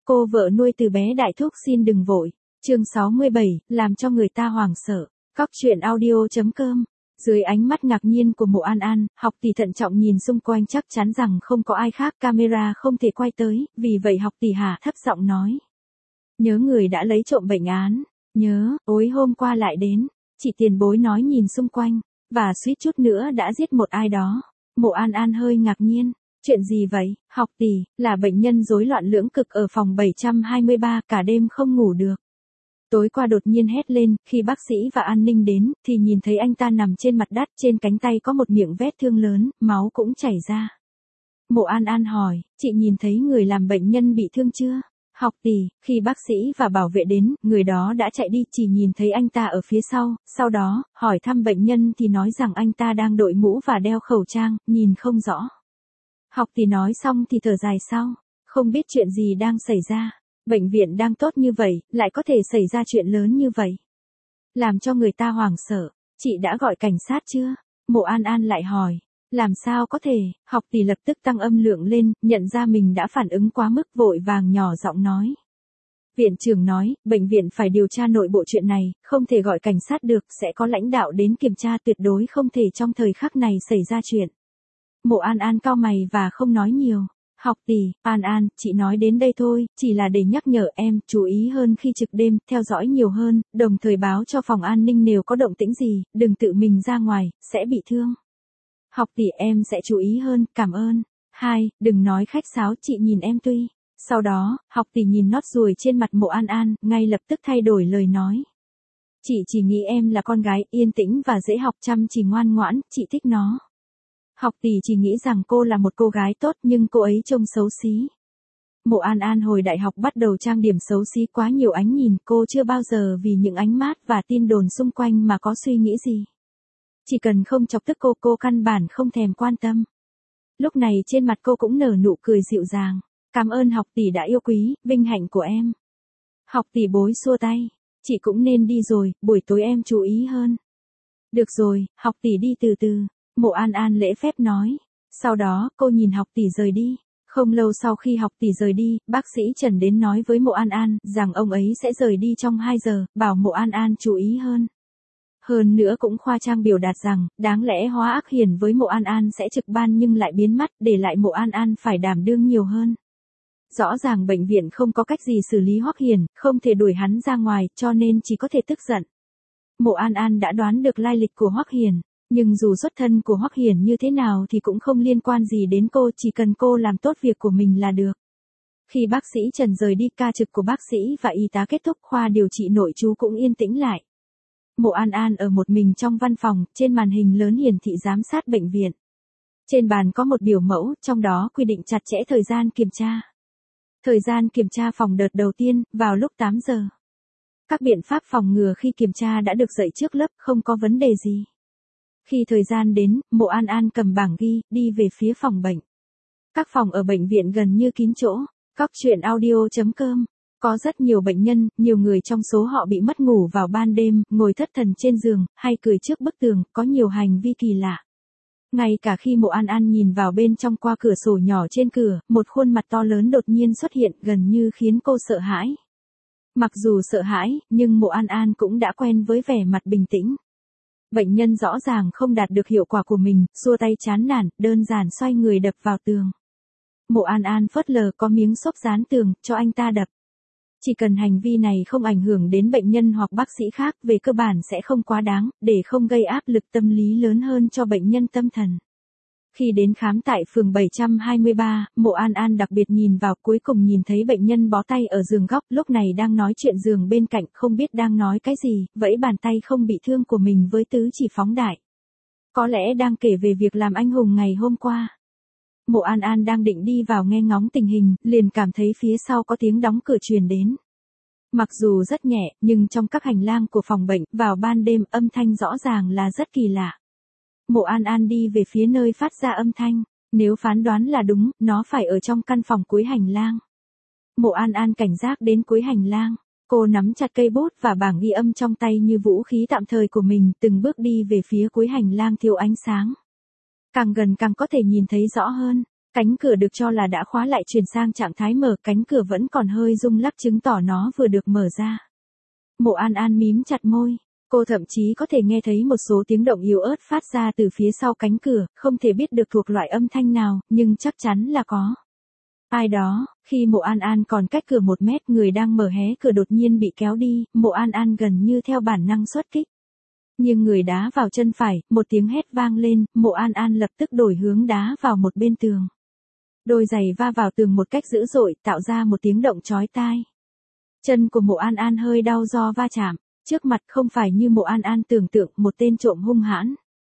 Cô vợ nuôi từ bé đại thúc xin đừng vội. Chương 67, làm cho người ta hoảng sợ. Cóc truyện audio.com. Dưới ánh mắt ngạc nhiên của Mộ An An, Học Tỷ thận trọng nhìn xung quanh chắc chắn rằng không có ai khác, camera không thể quay tới, vì vậy Học Tỷ hạ thấp giọng nói. Nhớ người đã lấy trộm bệnh án. Nhớ, ối hôm qua lại đến. Chị tiền bối nói nhìn xung quanh, và suýt chút nữa đã giết một ai đó. Mộ An An hơi ngạc nhiên. Chuyện gì vậy? Học Tỷ, là bệnh nhân rối loạn lưỡng cực ở phòng 723, cả đêm không ngủ được. Tối qua đột nhiên hét lên, khi bác sĩ và an ninh đến, thì nhìn thấy anh ta nằm trên mặt đất, trên cánh tay có một miệng vết thương lớn, máu cũng chảy ra. Mộ An An hỏi, chị nhìn thấy người làm bệnh nhân bị thương chưa? Học Tỷ, khi bác sĩ và bảo vệ đến, người đó đã chạy đi, chỉ nhìn thấy anh ta ở phía sau đó, hỏi thăm bệnh nhân thì nói rằng anh ta đang đội mũ và đeo khẩu trang, nhìn không rõ. Học Tỷ nói xong thì thở dài sau, không biết chuyện gì đang xảy ra. Bệnh viện đang tốt như vậy, lại có thể xảy ra chuyện lớn như vậy. Làm cho người ta hoảng sợ. Chị đã gọi cảnh sát chưa? Mộ An An lại hỏi. Làm sao có thể? Học Tỷ lập tức tăng âm lượng lên, nhận ra mình đã phản ứng quá mức, vội vàng nhỏ giọng nói. Viện trưởng nói, bệnh viện phải điều tra nội bộ chuyện này, không thể gọi cảnh sát được, sẽ có lãnh đạo đến kiểm tra, tuyệt đối không thể trong thời khắc này xảy ra chuyện. Mộ An An cau mày và không nói nhiều. Học Tỷ, An An, chị nói đến đây thôi, chỉ là để nhắc nhở em, chú ý hơn khi trực đêm, theo dõi nhiều hơn, đồng thời báo cho phòng an ninh nếu có động tĩnh gì, đừng tự mình ra ngoài, sẽ bị thương. Học Tỷ, em sẽ chú ý hơn, cảm ơn. 2. Đừng nói khách sáo, chị nhìn em tuy. Sau đó, Học Tỷ nhìn nốt ruồi trên mặt Mộ An An, ngay lập tức thay đổi lời nói. Chị chỉ nghĩ em là con gái, yên tĩnh và dễ học, chăm chỉ ngoan ngoãn, chị thích nó. Học Tỷ chỉ nghĩ rằng cô là một cô gái tốt nhưng cô ấy trông xấu xí. Mộ An An hồi đại học bắt đầu trang điểm xấu xí, quá nhiều ánh nhìn, cô chưa bao giờ vì những ánh mát và tin đồn xung quanh mà có suy nghĩ gì. Chỉ cần không chọc tức cô căn bản không thèm quan tâm. Lúc này trên mặt cô cũng nở nụ cười dịu dàng. Cảm ơn Học Tỷ đã yêu quý, vinh hạnh của em. Học Tỷ bối xua tay. Chị cũng nên đi rồi, buổi tối em chú ý hơn. Được rồi, Học Tỷ đi từ từ. Mộ An An lễ phép nói. Sau đó, cô nhìn Học Tỷ rời đi. Không lâu sau khi Học Tỷ rời đi, bác sĩ Trần đến nói với Mộ An An, rằng ông ấy sẽ rời đi trong 2 giờ, bảo Mộ An An chú ý hơn. Hơn nữa cũng khoa trương biểu đạt rằng, đáng lẽ Hóa Ác Hiền với Mộ An An sẽ trực ban nhưng lại biến mất, để lại Mộ An An phải đảm đương nhiều hơn. Rõ ràng bệnh viện không có cách gì xử lý Hoắc Hiền, không thể đuổi hắn ra ngoài, cho nên chỉ có thể tức giận. Mộ An An đã đoán được lai lịch của Hoắc Hiền. Nhưng dù xuất thân của Hoắc Hiển như thế nào thì cũng không liên quan gì đến cô, chỉ cần cô làm tốt việc của mình là được. Khi bác sĩ Trần rời đi, ca trực của bác sĩ và y tá kết thúc, khoa điều trị nội trú cũng yên tĩnh lại. Mộ An An ở một mình trong văn phòng, trên màn hình lớn hiển thị giám sát bệnh viện. Trên bàn có một biểu mẫu, trong đó quy định chặt chẽ thời gian kiểm tra. Thời gian kiểm tra phòng đợt đầu tiên, vào lúc 8 giờ. Các biện pháp phòng ngừa khi kiểm tra đã được dạy trước lớp, không có vấn đề gì. Khi thời gian đến, Mộ An An cầm bảng ghi, đi về phía phòng bệnh. Các phòng ở bệnh viện gần như kín chỗ. Cóc truyện audio.com. Có rất nhiều bệnh nhân, nhiều người trong số họ bị mất ngủ vào ban đêm, ngồi thất thần trên giường, hay cười trước bức tường, có nhiều hành vi kỳ lạ. Ngay cả khi Mộ An An nhìn vào bên trong qua cửa sổ nhỏ trên cửa, một khuôn mặt to lớn đột nhiên xuất hiện, gần như khiến cô sợ hãi. Mặc dù sợ hãi, nhưng Mộ An An cũng đã quen với vẻ mặt bình tĩnh. Bệnh nhân rõ ràng không đạt được hiệu quả của mình, xua tay chán nản, đơn giản xoay người đập vào tường. Mộ An An phớt lờ, có miếng xốp dán tường, cho anh ta đập. Chỉ cần hành vi này không ảnh hưởng đến bệnh nhân hoặc bác sĩ khác, về cơ bản sẽ không quá đáng, để không gây áp lực tâm lý lớn hơn cho bệnh nhân tâm thần. Khi đến khám tại phường 723, Mộ An An đặc biệt nhìn vào, cuối cùng nhìn thấy bệnh nhân bó tay ở giường góc, lúc này đang nói chuyện giường bên cạnh, không biết đang nói cái gì, vẫy bàn tay không bị thương của mình với tứ chỉ phóng đại. Có lẽ đang kể về việc làm anh hùng ngày hôm qua. Mộ An An đang định đi vào nghe ngóng tình hình, liền cảm thấy phía sau có tiếng đóng cửa truyền đến. Mặc dù rất nhẹ, nhưng trong các hành lang của phòng bệnh, vào ban đêm, âm thanh rõ ràng là rất kỳ lạ. Mộ An An đi về phía nơi phát ra âm thanh. Nếu phán đoán là đúng, nó phải ở trong căn phòng cuối hành lang. Mộ An An cảnh giác đến cuối hành lang. Cô nắm chặt cây bút và bảng ghi âm trong tay như vũ khí tạm thời của mình, từng bước đi về phía cuối hành lang thiếu ánh sáng. Càng gần càng có thể nhìn thấy rõ hơn. Cánh cửa được cho là đã khóa lại chuyển sang trạng thái mở, cánh cửa vẫn còn hơi rung lắc chứng tỏ nó vừa được mở ra. Mộ An An mím chặt môi. Cô thậm chí có thể nghe thấy một số tiếng động yếu ớt phát ra từ phía sau cánh cửa, không thể biết được thuộc loại âm thanh nào, nhưng chắc chắn là có ai đó. Khi Mộ An An còn cách cửa 1 mét, người đang mở hé cửa đột nhiên bị kéo đi, Mộ An An gần như theo bản năng xuất kích. Nhưng người đá vào chân phải, một tiếng hét vang lên, Mộ An An lập tức đổi hướng đá vào một bên tường. Đôi giày va vào tường một cách dữ dội, tạo ra một tiếng động chói tai. Chân của Mộ An An hơi đau do va chạm. Trước mặt không phải như Mộ An An tưởng tượng một tên trộm hung hãn,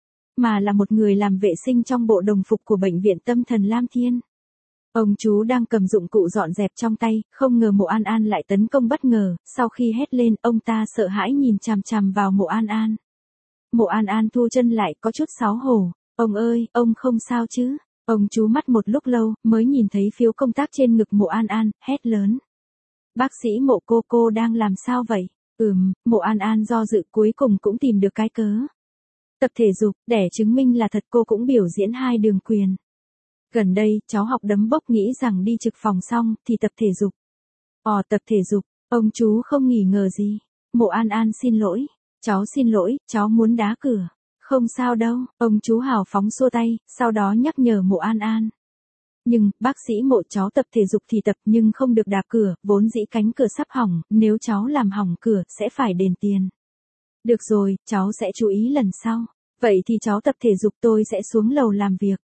mà là một người làm vệ sinh trong bộ đồng phục của bệnh viện tâm thần Lam Thiên. Ông chú đang cầm dụng cụ dọn dẹp trong tay, không ngờ Mộ An An lại tấn công bất ngờ, sau khi hét lên, ông ta sợ hãi nhìn chằm chằm vào Mộ An An. Mộ An An thu chân lại, có chút xấu hổ. Ông ơi, ông không sao chứ? Ông chú mắt một lúc lâu, mới nhìn thấy phiếu công tác trên ngực Mộ An An, hét lớn. Bác sĩ Mộ, cô đang làm sao vậy? Mộ An An do dự cuối cùng cũng tìm được cái cớ. Tập thể dục, để chứng minh là thật cô cũng biểu diễn 2 đường quyền. Gần đây, cháu học đấm bốc nghĩ rằng đi trực phòng xong, thì tập thể dục. Tập thể dục, ông chú không nghi ngờ gì. Mộ An An xin lỗi. Cháu xin lỗi, cháu muốn đá cửa. Không sao đâu, ông chú hào phóng xua tay, sau đó nhắc nhở Mộ An An. Nhưng, bác sĩ Mộ, cháu tập thể dục thì tập nhưng không được đạp cửa, vốn dĩ cánh cửa sắp hỏng, nếu cháu làm hỏng cửa, sẽ phải đền tiền. Được rồi, cháu sẽ chú ý lần sau. Vậy thì cháu tập thể dục, tôi sẽ xuống lầu làm việc.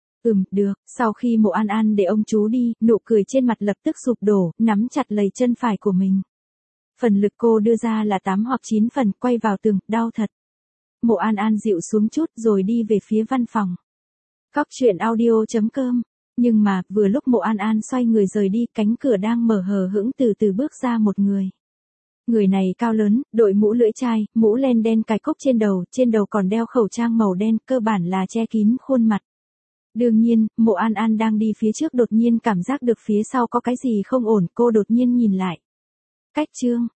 Được. Sau khi Mộ An An để ông chú đi, nụ cười trên mặt lập tức sụp đổ, nắm chặt lấy chân phải của mình. Phần lực cô đưa ra là 8 hoặc 9 phần, quay vào tường, đau thật. Mộ An An dịu xuống chút rồi đi về phía văn phòng. Cóc truyện audio.com. Nhưng mà, vừa lúc Mộ An An xoay người rời đi, cánh cửa đang mở hờ hững từ từ bước ra một người. Người này cao lớn, đội mũ lưỡi chai, mũ len đen cài cúc trên đầu còn đeo khẩu trang màu đen, cơ bản là che kín khuôn mặt. Đương nhiên, Mộ An An đang đi phía trước đột nhiên cảm giác được phía sau có cái gì không ổn, cô đột nhiên nhìn lại. Cách chương